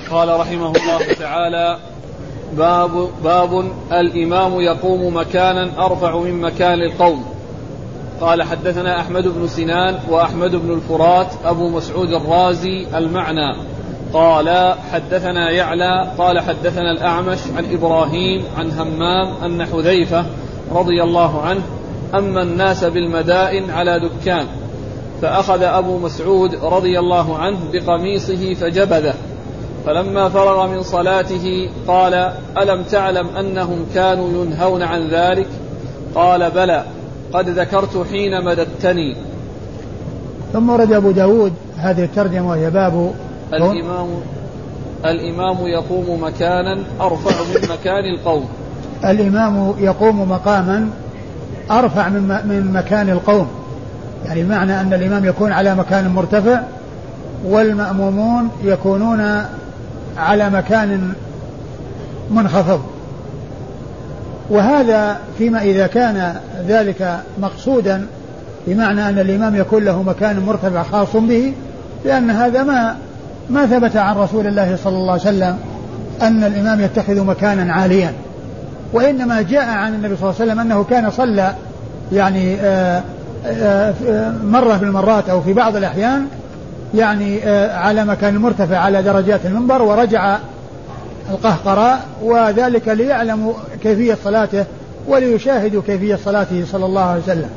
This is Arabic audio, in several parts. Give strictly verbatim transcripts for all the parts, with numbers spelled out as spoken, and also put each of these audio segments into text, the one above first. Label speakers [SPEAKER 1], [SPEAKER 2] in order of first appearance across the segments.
[SPEAKER 1] قال رحمه الله تعالى: باب, باب الإمام يقوم مكانا أرفع من مكان القوم. قال: حدثنا أحمد بن سنان وأحمد بن الفرات أبو مسعود الرازي المعنى. قال: حدثنا يعلى قال: حدثنا الأعمش عن إبراهيم عن همام أن حذيفة رضي الله عنه أما الناس بالمدائن على دكان، فأخذ أبو مسعود رضي الله عنه بقميصه فجبذه، فلما فرغ من صلاته قال: ألم تعلم أنهم كانوا ينهون عن ذلك؟ قال: بلى، قد ذكرت حين مددتني.
[SPEAKER 2] ثم ورد أبو داود هذه الترجمة وهي باب
[SPEAKER 1] الإمام, الإمام يقوم مكانا أرفع من مكان القوم.
[SPEAKER 2] الإمام يقوم مقاما أرفع من مكان القوم، يعني معنى أن الإمام يكون على مكان مرتفع والمأمومون يكونون على مكان منخفض. وهذا فيما إذا كان ذلك مقصودا، بمعنى أن الإمام يكون له مكان مرتفع خاص به، لأن هذا ما ما ثبت عن رسول الله صلى الله عليه وسلم أن الإمام يتخذ مكانا عاليا، وإنما جاء عن النبي صلى الله عليه وسلم أنه كان صلى يعني آآ آآ مرة بالمرات أو في بعض الأحيان يعني على مكان مرتفع على درجات المنبر، ورجع القهقراء، وذلك ليعلموا كيفية صلاته وليشاهدوا كيفية صلاته صلى الله عليه وسلم.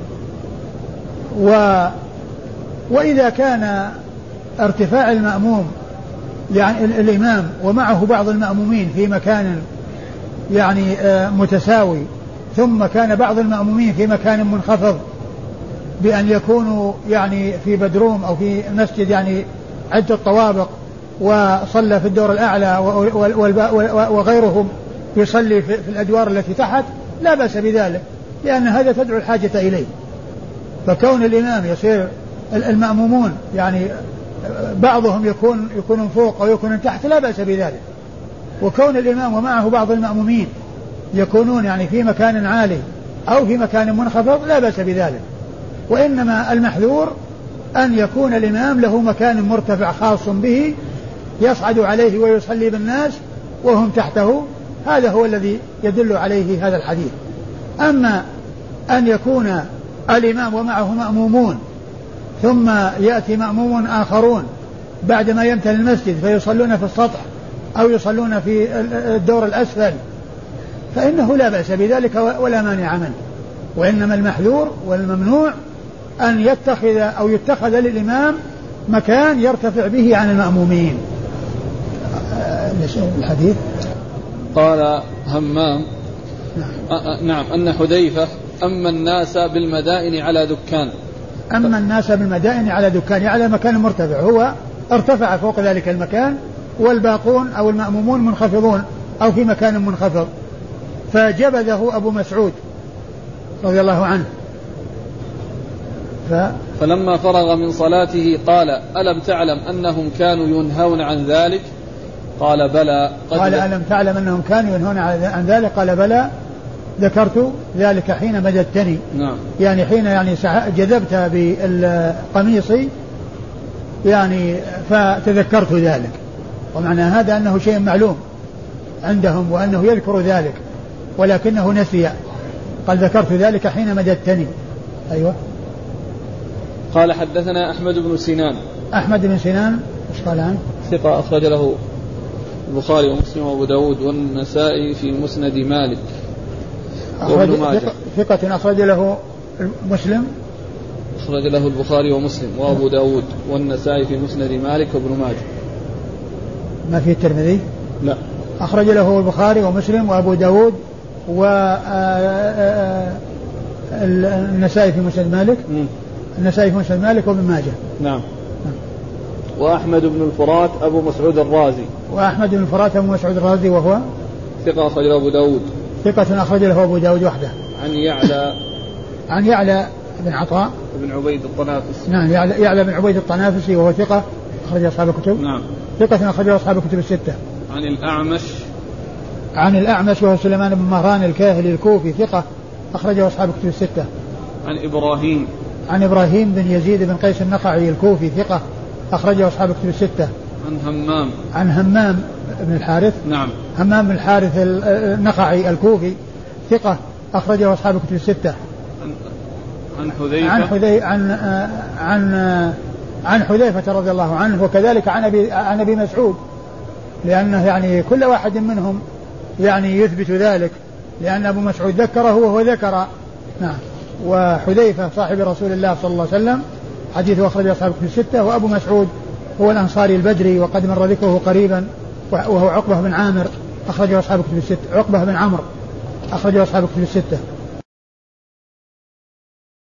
[SPEAKER 2] و وإذا كان ارتفاع المأموم يعني الإمام ومعه بعض المأمومين في مكان يعني متساوي، ثم كان بعض المأمومين في مكان منخفض بأن يكونوا يعني في بدروم أو في مسجد يعني عدة طوابق وصلى في الدور الأعلى وغيرهم يصلي في الأدوار التي تحت، لا بأس بذلك، لأن هذا تدعو الحاجة إليه. فكون الإمام يصير المأمومون يعني بعضهم يكون يكونون فوق أو يكونون تحت لا بأس بذلك، وكون الإمام ومعه بعض المأمومين يكونون يعني في مكان عالي أو في مكان منخفض لا بأس بذلك. وإنما المحذور أن يكون الإمام له مكان مرتفع خاص به يصعد عليه ويصلي بالناس وهم تحته، هذا هو الذي يدل عليه هذا الحديث. أما أن يكون الإمام ومعه مأمومون ثم يأتي مأموم آخرون بعدما يمتلئ المسجد فيصلون في السطح أو يصلون في الدور الأسفل، فإنه لا بأس بذلك ولا مانع منه، وإنما المحذور والممنوع أن يتخذ أو يتخذ للإمام مكان يرتفع به عن المأمومين. الحديث
[SPEAKER 1] قال همام نعم, نعم أن حذيفة أما الناس بالمدائن على دكان.
[SPEAKER 2] أما الناس بالمدائن على دكان على مكان مرتفع، هو ارتفع فوق ذلك المكان والباقون أو المأمومون منخفضون أو في مكان منخفض، فجبذه أبو مسعود رضي الله عنه. ف...
[SPEAKER 1] فلما فرغ من صلاته قال: ألم تعلم أنهم كانوا ينهون عن ذلك؟ قال: بلى.
[SPEAKER 2] قال: ألم تعلم أنهم كانوا ينهون عن ذلك؟ قال: بلى، ذكرت ذلك حين مددتني.
[SPEAKER 1] نعم.
[SPEAKER 2] يعني حين يعني جذبت بقميصي يعني فتذكرت ذلك، ومعنى هذا أنه شيء معلوم عندهم وأنه يذكر ذلك ولكنه نسي. قال: ذكرت ذلك حين مددتني. أيوة.
[SPEAKER 1] قال: حدثنا أحمد بن سنان.
[SPEAKER 2] أحمد بن سنان إيش قال عنه؟
[SPEAKER 1] ثقة أخرج له البخاري ومسلم وأبو داود والنسائي في مسند مالك.
[SPEAKER 2] ثقة أخرج له مسلم
[SPEAKER 1] أخرج له البخاري ومسلم وأبو داود والنسائي في مسند مالك وابن ماجه.
[SPEAKER 2] ما في الترمذي؟
[SPEAKER 1] لا.
[SPEAKER 2] أخرج له البخاري ومسلم وأبو داود والنسائي في مسند مالك. م. النسائي في مسند مالك وابن ماجه.
[SPEAKER 1] نعم. نعم. وأحمد بن الفرات أبو مسعود الرازي.
[SPEAKER 2] وأحمد بن الفرات أبو مسعود الرازي وهو
[SPEAKER 1] ثقة أخرج له أبو داود.
[SPEAKER 2] ثقة أخرج له أبو داود وحده.
[SPEAKER 1] عن يعلى
[SPEAKER 2] عن يعلى بن عطاء
[SPEAKER 1] بن عبيد الطنافسي.
[SPEAKER 2] نعم. يعلى, يعلى بن عبيد الطنافسي وهو ثقة أخرج أصحاب الكتب.
[SPEAKER 1] نعم.
[SPEAKER 2] ثقة أخرج أصحاب الكتب الستة.
[SPEAKER 1] عن الأعمش
[SPEAKER 2] عن الأعمش وهو سليمان بن مهران الكاهلي الكوفي ثقة أخرجه أصحاب الكتب الستة.
[SPEAKER 1] عن إبراهيم
[SPEAKER 2] عن إبراهيم بن يزيد بن قيس النخعي الكوفي ثقة أخرجه أصحاب الكتب الستة.
[SPEAKER 1] عن همام
[SPEAKER 2] عن همام بن الحارث.
[SPEAKER 1] نعم.
[SPEAKER 2] همام بن الحارث النخعي الكوفي ثقة أخرجه أصحاب الكتب الستة.
[SPEAKER 1] عن حذيفة
[SPEAKER 2] عن حذيفة عن عن عن حذيفة رضي الله عنه، وكذلك عن أبي عن أبي مسعود، لأنه يعني كل واحد منهم يعني يثبت ذلك، لأن أبو مسعود ذكره وهو ذكر. نعم. وحذيفة صاحب رسول الله صلى الله عليه وسلم حديثه أخرجه أصحاب الكتب الستة. وأبو مسعود هو الأنصاري البدري وقد مر ذكره قريبا، وهو عقبة بن عامر أخرجه أصحاب الكتب الستة. عقبة بن عمرو أخرجه أصحاب الكتب الستة.